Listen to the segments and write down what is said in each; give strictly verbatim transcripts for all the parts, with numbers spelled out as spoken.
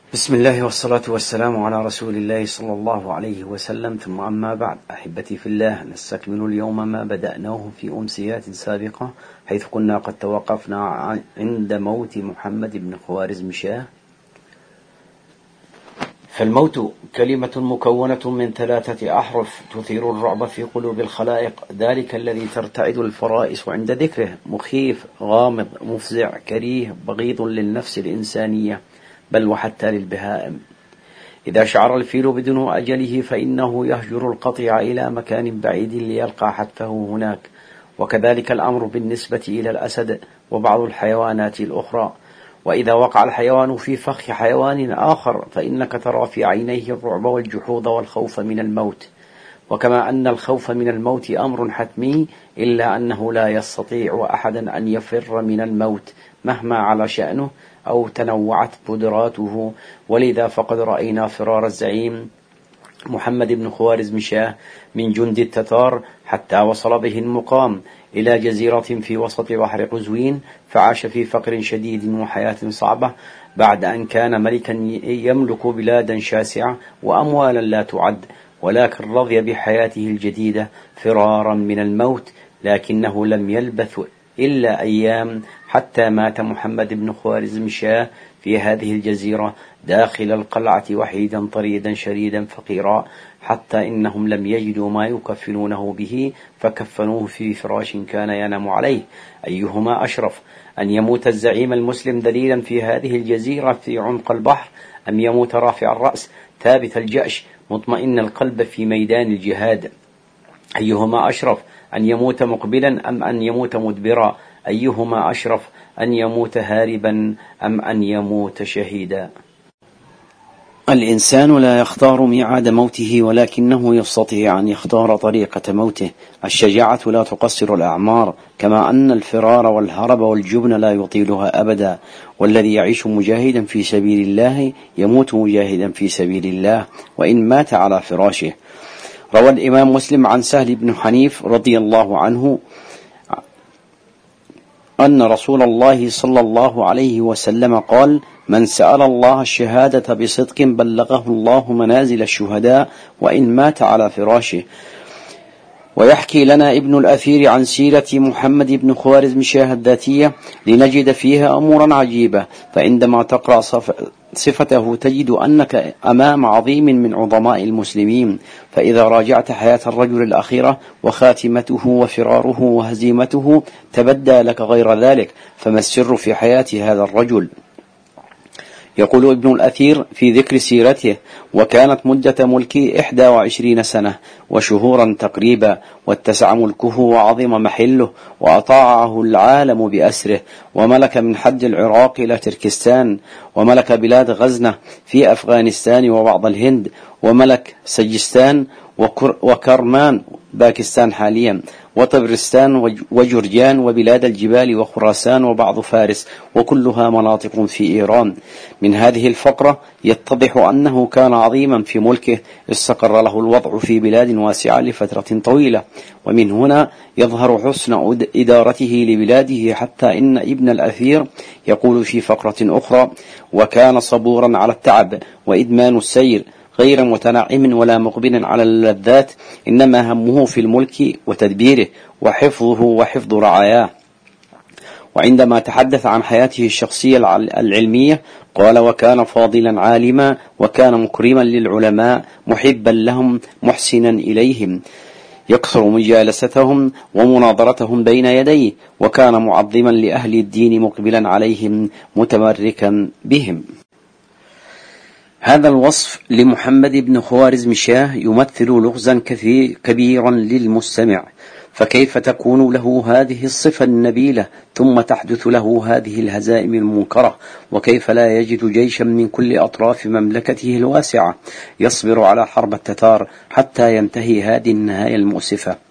بسم الله والصلاة والسلام على رسول الله صلى الله عليه وسلم، ثم أما بعد. أحبتي في الله، نستكمل اليوم ما بدأناه في أمسيات سابقة، حيث كنا قد توقفنا عند موت محمد بن خوارزمشاه. فالموت كلمة مكونة من ثلاثة أحرف تثير الرعب في قلوب الخلائق، ذلك الذي ترتعد الفرائس عند ذكره، مخيف، غامض، مفزع، كريه، بغيض للنفس الإنسانية، بل وحتى للبهائم. إذا شعر الفيل بدنو أجله فإنه يهجر القطيع إلى مكان بعيد ليلقى حتفه هناك، وكذلك الأمر بالنسبة إلى الأسد وبعض الحيوانات الأخرى. وإذا وقع الحيوان في فخ حيوان آخر فإنك ترى في عينيه الرعب والجحوظ والخوف من الموت. وكما أن الخوف من الموت أمر حتمي، إلا أنه لا يستطيع أحدا أن يفر من الموت مهما على شأنه أو تنوعت قدراته. ولذا فقد رأينا فرار الزعيم محمد بن خوارزمشاه من جند التتار حتى وصل به المقام إلى جزيرة في وسط بحر قزوين، فعاش في فقر شديد وحياة صعبة، بعد أن كان ملكا يملك بلادا شاسعة وأموالا لا تعد، ولكن رضي بحياته الجديدة فرارا من الموت. لكنه لم يلبث إلا أيام حتى مات محمد بن خوارزمشاه في هذه الجزيرة داخل القلعة، وحيدا طريدا شريدا فقيرا، حتى إنهم لم يجدوا ما يكفنونه به فكفنوه في فراش كان ينام عليه. أيهما أشرف، أن يموت الزعيم المسلم ذليلا في هذه الجزيرة في عمق البحر، أم يموت رافع الرأس ثابت الجأش مطمئن القلب في ميدان الجهاد؟ أيهما أشرف، أن يموت مقبلا أم أن يموت مدبرا؟ أيهما أشرف، أن يموت هاربا أم أن يموت شهيدا؟ الإنسان لا يختار ميعاد موته، ولكنه يستطيع أن يختار طريقة موته. الشجاعة لا تقصر الأعمار، كما أن الفرار والهرب والجبن لا يطيلها أبدا. والذي يعيش مجاهدا في سبيل الله يموت مجاهدا في سبيل الله وإن مات على فراشه. روى الإمام مسلم عن سهل بن حنيف رضي الله عنه أن رسول الله صلى الله عليه وسلم قال: من سأل الله الشهادة بصدق بلغه الله منازل الشهداء وإن مات على فراشه. ويحكي لنا ابن الأثير عن سيرة محمد بن خوارزمشاه الذاتية لنجد فيها أمورا عجيبة، فعندما تقرأ صفته تجد أنك أمام عظيم من عظماء المسلمين. فإذا راجعت حياة الرجل الأخيرة وخاتمته وفراره وهزيمته تبدى لك غير ذلك، فما السر في حياة هذا الرجل؟ يقول ابن الأثير في ذكر سيرته: وكانت مدة ملكه إحدى وعشرين سنة وشهورا تقريبا، واتسع ملكه وعظم محله، وأطاعه العالم بأسره، وملك من حد العراق إلى تركستان، وملك بلاد غزنة في أفغانستان وبعض الهند، وملك سجستان وكرمان باكستان حاليا، وطبرستان وجرجان وبلاد الجبال وخراسان وبعض فارس، وكلها مناطق في إيران. من هذه الفقرة يتضح أنه كان عظيما في ملكه، استقر له الوضع في بلاد واسعة لفترة طويلة، ومن هنا يظهر حسن إدارته لبلاده، حتى إن ابن الأثير يقول في فقرة أخرى: وكان صبورا على التعب وإدمان السير، غير متنعم ولا مقبل على اللذات، إنما همه في الملك وتدبيره وحفظه وحفظ رعاياه. وعندما تحدث عن حياته الشخصية العلمية قال: وكان فاضلا عالما، وكان مكرما للعلماء، محبا لهم، محسنا إليهم، يكثر مجالستهم ومناظرتهم بين يديه، وكان معظما لأهل الدين مقبلا عليهم متمركا بهم. هذا الوصف لمحمد بن خوارزمشاه يمثل لغزا كبيرا للمستمع، فكيف تكون له هذه الصفة النبيلة ثم تحدث له هذه الهزائم المنكرة؟ وكيف لا يجد جيشا من كل أطراف مملكته الواسعة يصبر على حرب التتار حتى ينتهي هذه النهاية المؤسفة؟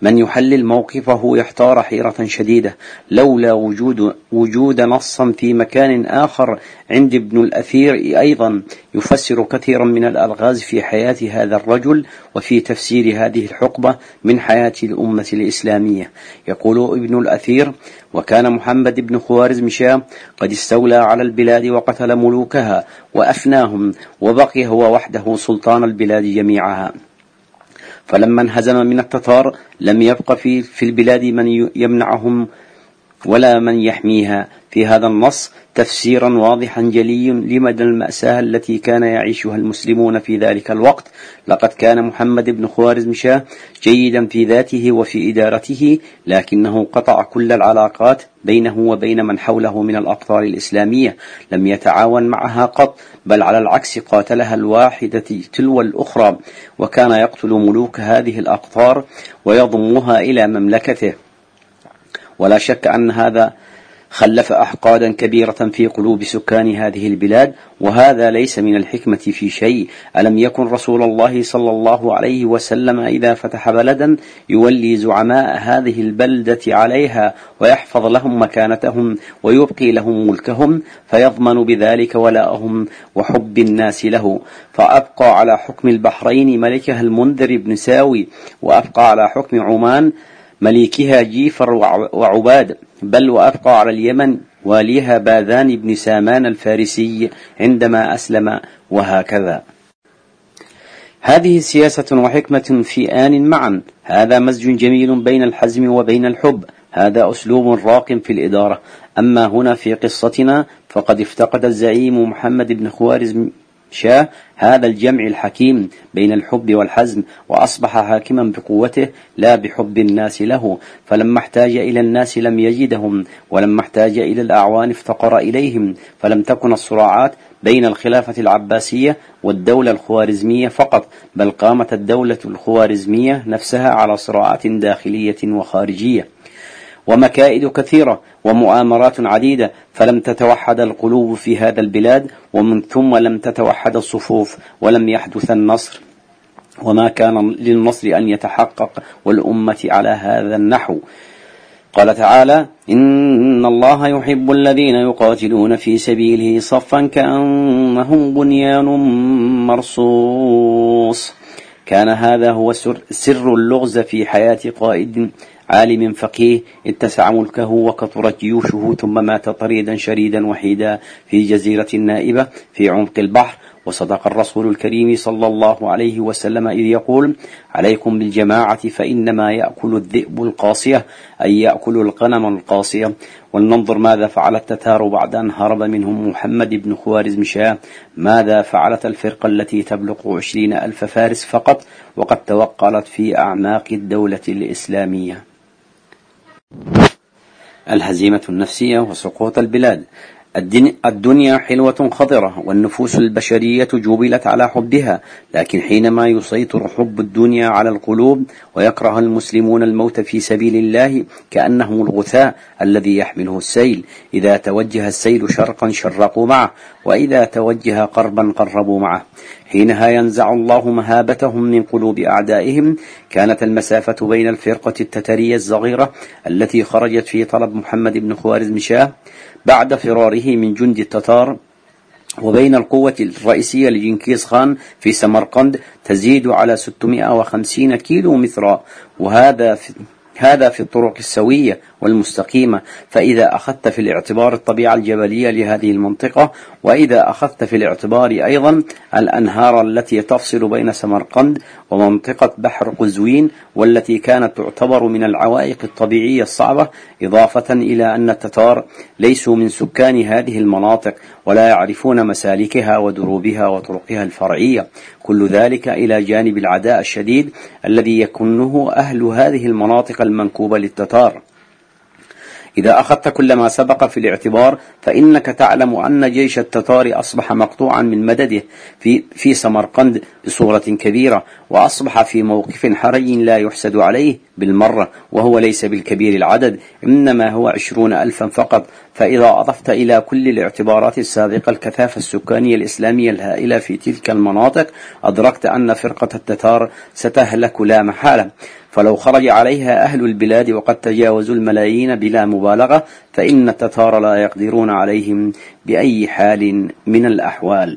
من يحلل موقفه يحتار حيرة شديدة، لولا وجود, وجود نصا في مكان آخر عند ابن الأثير أيضا يفسر كثيرا من الألغاز في حياة هذا الرجل وفي تفسير هذه الحقبة من حياة الأمة الإسلامية. يقول ابن الأثير: وكان محمد بن خوارزمشاه قد استولى على البلاد وقتل ملوكها وأفناهم، وبقي هو وحده سلطان البلاد جميعها. فلما انهزم من التتار لم يبق في, في البلاد من يمنعهم ولا من يحميها. في هذا النص تفسيرا واضحا جلي لمدى المأساة التي كان يعيشها المسلمون في ذلك الوقت. لقد كان محمد بن خوارزمشاه جيدا في ذاته وفي إدارته، لكنه قطع كل العلاقات بينه وبين من حوله من الأقطار الإسلامية، لم يتعاون معها قط، بل على العكس قاتلها الواحدة تلو الأخرى، وكان يقتل ملوك هذه الأقطار ويضمها إلى مملكته. ولا شك أن هذا خلف أحقادا كبيرة في قلوب سكان هذه البلاد، وهذا ليس من الحكمة في شيء. ألم يكن رسول الله صلى الله عليه وسلم إذا فتح بلدا يولي زعماء هذه البلدة عليها ويحفظ لهم مكانتهم ويبقي لهم ملكهم، فيضمن بذلك ولاءهم وحب الناس له. فأبقى على حكم البحرين ملكها المنذر بن ساوي، وأبقى على حكم عمان مليكها جيفر وعباد، بل وأبقى على اليمن واليها باذان بن سامان الفارسي عندما أسلم، وهكذا. هذه سياسة وحكمة في آن معا، هذا مزج جميل بين الحزم وبين الحب، هذا أسلوب راق في الإدارة. أما هنا في قصتنا فقد افتقد الزعيم محمد بن خوارزمشاه هذا الجمع الحكيم بين الحب والحزم، وأصبح حاكما بقوته لا بحب الناس له. فلما احتاج إلى الناس لم يجدهم، ولما احتاج إلى الأعوان افتقر إليهم. فلم تكن الصراعات بين الخلافة العباسية والدولة الخوارزمية فقط، بل قامت الدولة الخوارزمية نفسها على صراعات داخلية وخارجية ومكائد كثيرة ومؤامرات عديدة، فلم تتوحد القلوب في هذا البلاد، ومن ثم لم تتوحد الصفوف، ولم يحدث النصر، وما كان للنصر أن يتحقق والأمة على هذا النحو. قال تعالى: إن الله يحب الذين يقاتلون في سبيله صفا كأنهم بنيان مرصوص. كان هذا هو سر اللغز في حياة قائد عالم فقيه اتسع ملكه وكثرت جيوشه، ثم مات طريدا شريدا وحيدا في جزيرة نائبة في عمق البحر. وصدق الرسول الكريم صلى الله عليه وسلم إذ يقول: عليكم بالجماعة فإنما يأكل الذئب القاصية، أي يأكل الغنم القاصية. ولننظر ماذا فعل التتار بعد أن هرب منهم محمد بن خوارزمشاه. ماذا فعلت الفرقة التي تبلغ عشرين ألف فارس فقط وقد توقلت في أعماق الدولة الإسلامية؟ الهزيمة النفسية وسقوط البلاد. الدنيا حلوة خضرة، والنفوس البشرية جبلت على حبها، لكن حينما يسيطر حب الدنيا على القلوب ويكره المسلمون الموت في سبيل الله كأنه الغثاء الذي يحمله السيل، إذا توجه السيل شرقا شرقوا معه، وإذا توجه قربا قربوا معه. حينها ينزع الله مهابتهم من قلوب أعدائهم. كانت المسافة بين الفرقة التترية الصغيرة التي خرجت في طلب محمد بن خوارزمشاه بعد فراره من جند التتار وبين القوة الرئيسية لجنكيز خان في سمرقند تزيد على ستمائة وخمسين كيلو مترا، وهذا في هذا في الطرق السوية والمستقيمة. فإذا أخذت في الاعتبار الطبيعة الجبلية لهذه المنطقة، وإذا أخذت في الاعتبار أيضا الأنهار التي تفصل بين سمرقند ومنطقة بحر قزوين، والتي كانت تعتبر من العوائق الطبيعية الصعبة، إضافة إلى أن التتار ليسوا من سكان هذه المناطق ولا يعرفون مسالكها ودروبها وطرقها الفرعية، كل ذلك إلى جانب العداء الشديد الذي يكونه أهل هذه المناطق المنكوبة للتتار. إذا أخذت كل ما سبق في الاعتبار فإنك تعلم أن جيش التتار أصبح مقطوعا من مدده في, في سمرقند بصورة كبيرة، وأصبح في موقف حرج لا يحسد عليه بالمرة، وهو ليس بالكبير العدد، إنما هو عشرون ألفا فقط. فإذا أضفت إلى كل الاعتبارات السابقة الكثافة السكانية الإسلامية الهائلة في تلك المناطق، أدركت أن فرقة التتار ستهلك لا محالة. فلو خرج عليها أهل البلاد وقد تجاوزوا الملايين بلا مبالغة فإن التتار لا يقدرون عليهم بأي حال من الأحوال.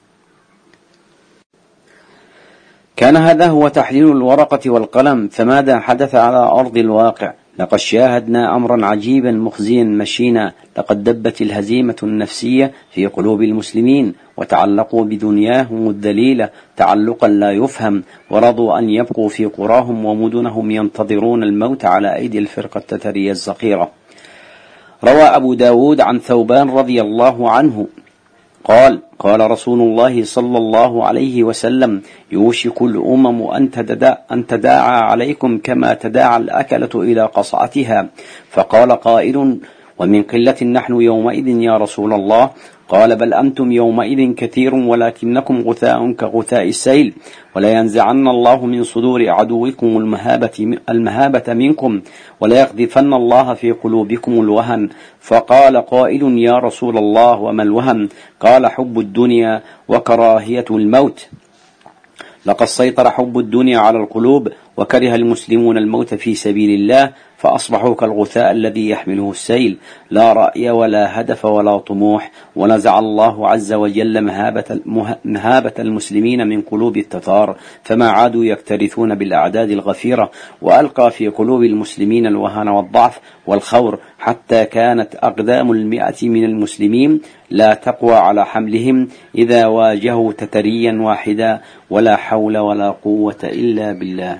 كان هذا هو تحليل الورقة والقلم، فماذا حدث على أرض الواقع؟ لقد شاهدنا أمرا عجيبا مخزيا مشينا. لقد دبت الهزيمة النفسية في قلوب المسلمين، وتعلقوا بدنياهم الذليلة تعلقا لا يفهم، ورضوا أن يبقوا في قراهم ومدنهم ينتظرون الموت على أيدي الفرقة التترية الزقيرة. روى أبو داود عن ثوبان رضي الله عنه قال: قال رسول الله صلى الله عليه وسلم: يوشك الأمم أن تداعى عليكم كما تداعى الأكلة إلى قصعتها. فقال قائل: ومن قلة نحن يومئذ يا رسول الله؟ قال: بل أنتم يومئذ كثير ولكنكم غثاء كغثاء السيل، ولا ينزعن الله من صدور عدوكم المهابة, المهابة منكم، ولا يقذفن الله في قلوبكم الوهن. فقال قائل: يا رسول الله وما الوهن؟ قال: حب الدنيا وكراهية الموت. لقد سيطر حب الدنيا على القلوب، وكره المسلمون الموت في سبيل الله، فأصبحوا كالغثاء الذي يحمله السيل، لا رأي ولا هدف ولا طموح. ونزع الله عز وجل مهابة, مهابة المسلمين من قلوب التتار، فما عادوا يكترثون بالأعداد الغفيرة، وألقى في قلوب المسلمين الوهن والضعف والخور، حتى كانت أقدام المئة من المسلمين لا تقوى على حملهم إذا واجهوا تتريا واحدا، ولا حول ولا قوة إلا بالله.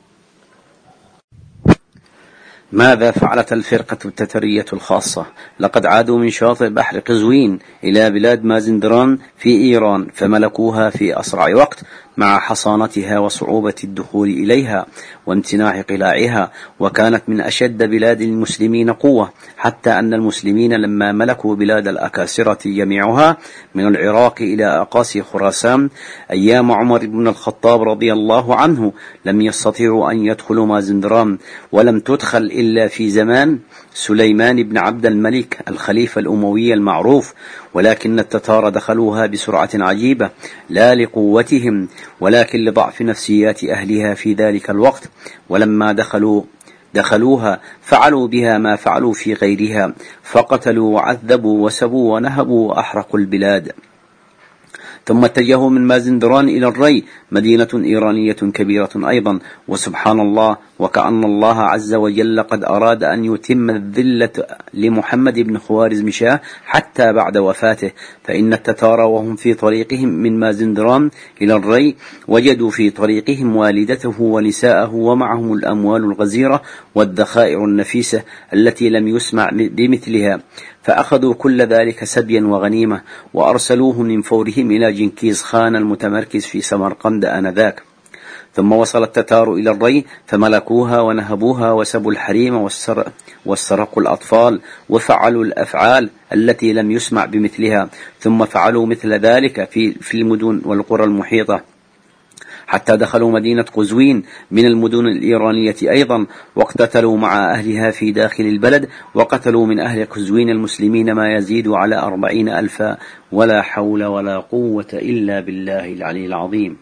ماذا فعلت الفرقة التترية الخاصة؟ لقد عادوا من شاطئ بحر قزوين إلى بلاد مازندران في إيران، فملكوها في أسرع وقت مع حصانتها وصعوبة الدخول إليها وامتناع قلاعها، وكانت من أشد بلاد المسلمين قوة، حتى أن المسلمين لما ملكوا بلاد الأكاسرة جميعها من العراق إلى أقاصي خراسان أيام عمر بن الخطاب رضي الله عنه لم يستطيعوا أن يدخلوا مازندران، ولم تدخل إلا في زمان سليمان بن عبد الملك الخليفة الأموي المعروف، ولكن التتار دخلوها بسرعة عجيبة، لا لقوتهم ولكن لضعف نفسيات أهلها في ذلك الوقت. ولما دخلوا دخلوها فعلوا بها ما فعلوا في غيرها، فقتلوا وعذبوا وسبوا ونهبوا وأحرقوا البلاد. ثم اتجهوا من مازندران إلى الري، مدينة إيرانية كبيرة أيضا، وسبحان الله، وكأن الله عز وجل قد أراد أن يتم الذلة لمحمد بن خوارزمشاه حتى بعد وفاته، فإن التتار وهم في طريقهم من مازندران إلى الري وجدوا في طريقهم والدته ونساءه ومعهم الأموال الغزيرة والذخائر النفيسة التي لم يسمع بمثلها، فأخذوا كل ذلك سبيا وغنيمة، وأرسلوه من فورهم إلى جنكيز خان المتمركز في سمرقند آنذاك. ثم وصل التتار إلى الري فملكوها ونهبوها وسبوا الحريم واسترقوا الأطفال وفعلوا الأفعال التي لم يسمع بمثلها، ثم فعلوا مثل ذلك في, في المدن والقرى المحيطة، حتى دخلوا مدينة قزوين من المدن الإيرانية أيضا، واقتتلوا مع أهلها في داخل البلد، وقتلوا من أهل قزوين المسلمين ما يزيد على أربعين ألفا، ولا حول ولا قوة إلا بالله العلي العظيم.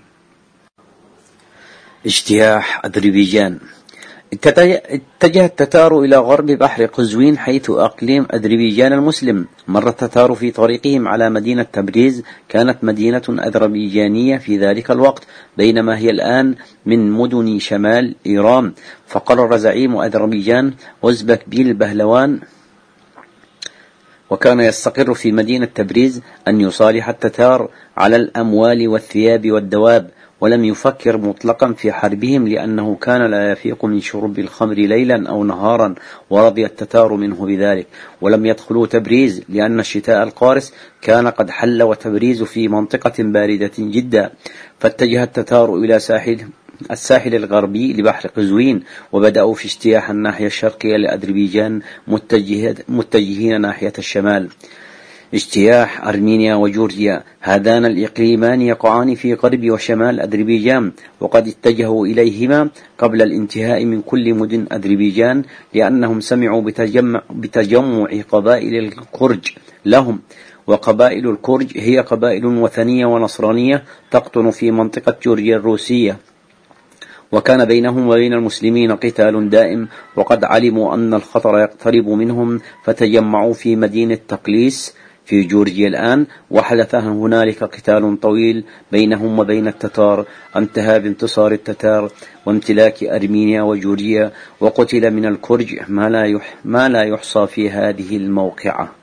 اجتياح أذربيجان. اتجه التتار إلى غرب بحر قزوين حيث أقليم أذربيجان المسلم. مر التتار في طريقهم على مدينة تبريز، كانت مدينة أذربيجانية في ذلك الوقت، بينما هي الآن من مدن شمال إيران. فقرر زعيم أذربيجان أوزبك بيل بهلوان، وكان يستقر في مدينة تبريز، أن يصالح التتار على الأموال والثياب والدواب، ولم يفكر مطلقا في حربهم، لأنه كان لا يفيق من شرب الخمر ليلا أو نهارا، ورضي التتار منه بذلك. ولم يدخلوا تبريز لأن الشتاء القارس كان قد حل، وتبريز في منطقة باردة جدا. فاتجه التتار إلى ساحل الساحل الغربي لبحر قزوين، وبدأوا في اجتياح الناحية الشرقية لأذربيجان متجهين ناحية الشمال. اجتياح أرمينيا وجورجيا، هذان الإقليمان يقعان في غرب وشمال أذربيجان، وقد اتجهوا إليهما قبل الانتهاء من كل مدن أذربيجان، لأنهم سمعوا بتجمع, بتجمع قبائل الكرج لهم. وقبائل الكرج هي قبائل وثنية ونصرانية تقطن في منطقة جورجيا الروسية، وكان بينهم وبين المسلمين قتال دائم، وقد علموا أن الخطر يقترب منهم فتجمعوا في مدينة تقليس في جورجيا الآن، وحدث هنالك قتال طويل بينهم وبين التتار، انتهى بانتصار التتار وامتلاك أرمينيا وجورجيا، وقتل من الكرج ما لا, يح ما لا يحصى في هذه الموقعة.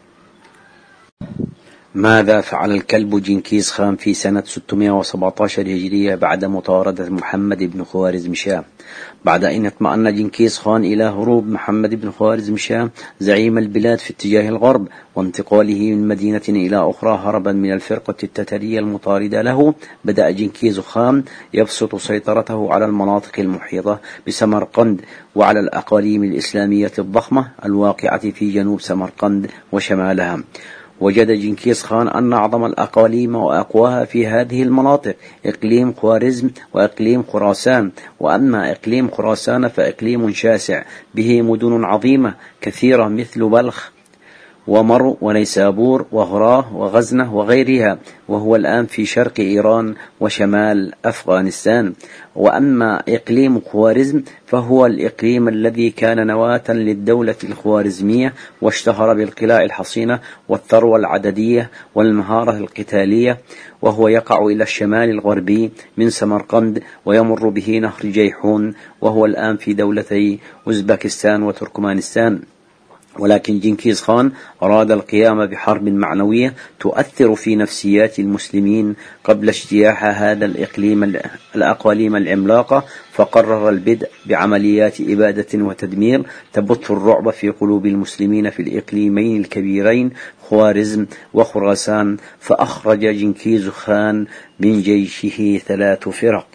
ماذا فعل الكلب جنكيز خان في سنة ستمائة وسبعة عشر هجرية بعد مطاردة محمد بن خوارزمشاه؟ بعد أن اطمأن جنكيز خان إلى هروب محمد بن خوارزمشاه زعيم البلاد في اتجاه الغرب وانتقاله من مدينة إلى أخرى هربا من الفرقة التترية المطاردة له، بدأ جنكيز خان يبسط سيطرته على المناطق المحيطة بسمرقند وعلى الأقاليم الإسلامية الضخمة الواقعة في جنوب سمرقند وشمالها. وجد جنكيز خان أن أعظم الأقاليم وأقواها في هذه المناطق إقليم خوارزم وإقليم خراسان، وأما إقليم خراسان فإقليم شاسع به مدن عظيمة كثيرة مثل بلخ ومرو ونيسابور وهراه وغزنة وغيرها، وهو الآن في شرق إيران وشمال أفغانستان. وأما إقليم خوارزم فهو الإقليم الذي كان نواة للدولة الخوارزمية، واشتهر بالقلاع الحصينة والثروة العددية والمهارة القتالية، وهو يقع إلى الشمال الغربي من سمرقند ويمر به نهر جيحون، وهو الآن في دولتي أوزبكستان وتركمانستان. ولكن جنكيز خان أراد القيام بحرب معنوية تؤثر في نفسيات المسلمين قبل اجتياح هذا الإقليم الأقاليم العملاقة، فقرر البدء بعمليات إبادة وتدمير تبث الرعب في قلوب المسلمين في الإقليمين الكبيرين خوارزم وخراسان. فأخرج جنكيز خان من جيشه ثلاث فرق.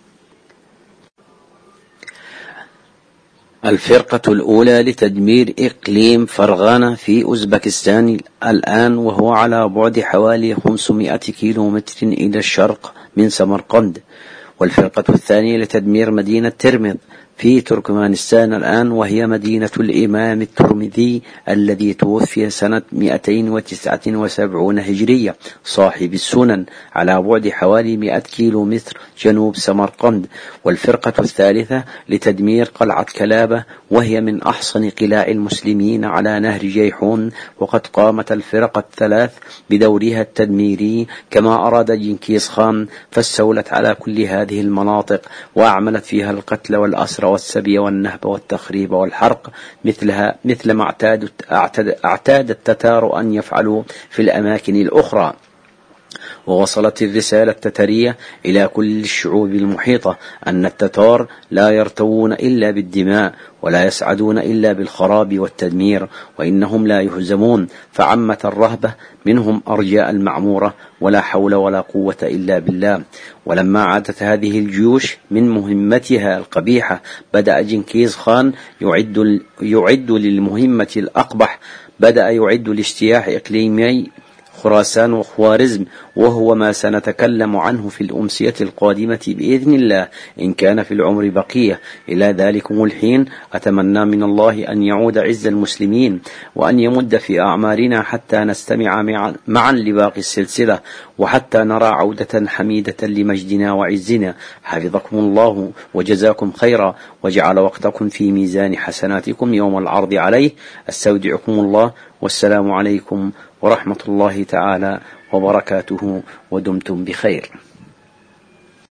الفرقة الأولى لتدمير إقليم فرغانة في أوزبكستان الآن، وهو على بعد حوالي خمسمائة كيلومتر إلى الشرق من سمرقند. والفرقة الثانية لتدمير مدينة ترمذ في تركمانستان الآن، وهي مدينة الإمام الترمذي الذي توفي سنة مئتين وتسعة وسبعين هجرية صاحب السنن، على بعد حوالي مئة كيلو متر جنوب سمرقند. والفرقة الثالثة لتدمير قلعة كلابة، وهي من أحصن قلاع المسلمين على نهر جيحون، وقد قامت الفرق الثلاث بدورها التدميري كما أراد جنكيز خان، فاستولت على كل هذه المناطق وأعملت فيها القتل والأسر والسبي والنهب والتخريب والحرق، مثلها مثل ما اعتاد, اعتاد التتار أن يفعلوا في الأماكن الأخرى. ووصلت الرسالة التترية إلى كل الشعوب المحيطة أن التتار لا يرتوون إلا بالدماء ولا يسعدون إلا بالخراب والتدمير، وإنهم لا يهزمون. فعمت الرهبة منهم أرجاء المعمورة، ولا حول ولا قوة إلا بالله. ولما عادت هذه الجيوش من مهمتها القبيحة، بدأ جنكيز خان يعد, يعد للمهمة الأقبح، بدأ يعد لاجتياح إقليمي خراسان وخوارزم، وهو ما سنتكلم عنه في الأمسية القادمة بإذن الله إن كان في العمر بقية. إلى ذلكم الحين أتمنى من الله أن يعود عز المسلمين، وأن يمد في أعمارنا حتى نستمع معا لباقي السلسلة، وحتى نرى عودة حميدة لمجدنا وعزنا. حفظكم الله وجزاكم خيرا، وجعل وقتكم في ميزان حسناتكم يوم العرض عليه. استودعكم الله، والسلام عليكم ورحمة الله تعالى وبركاته، ودمتم بخير.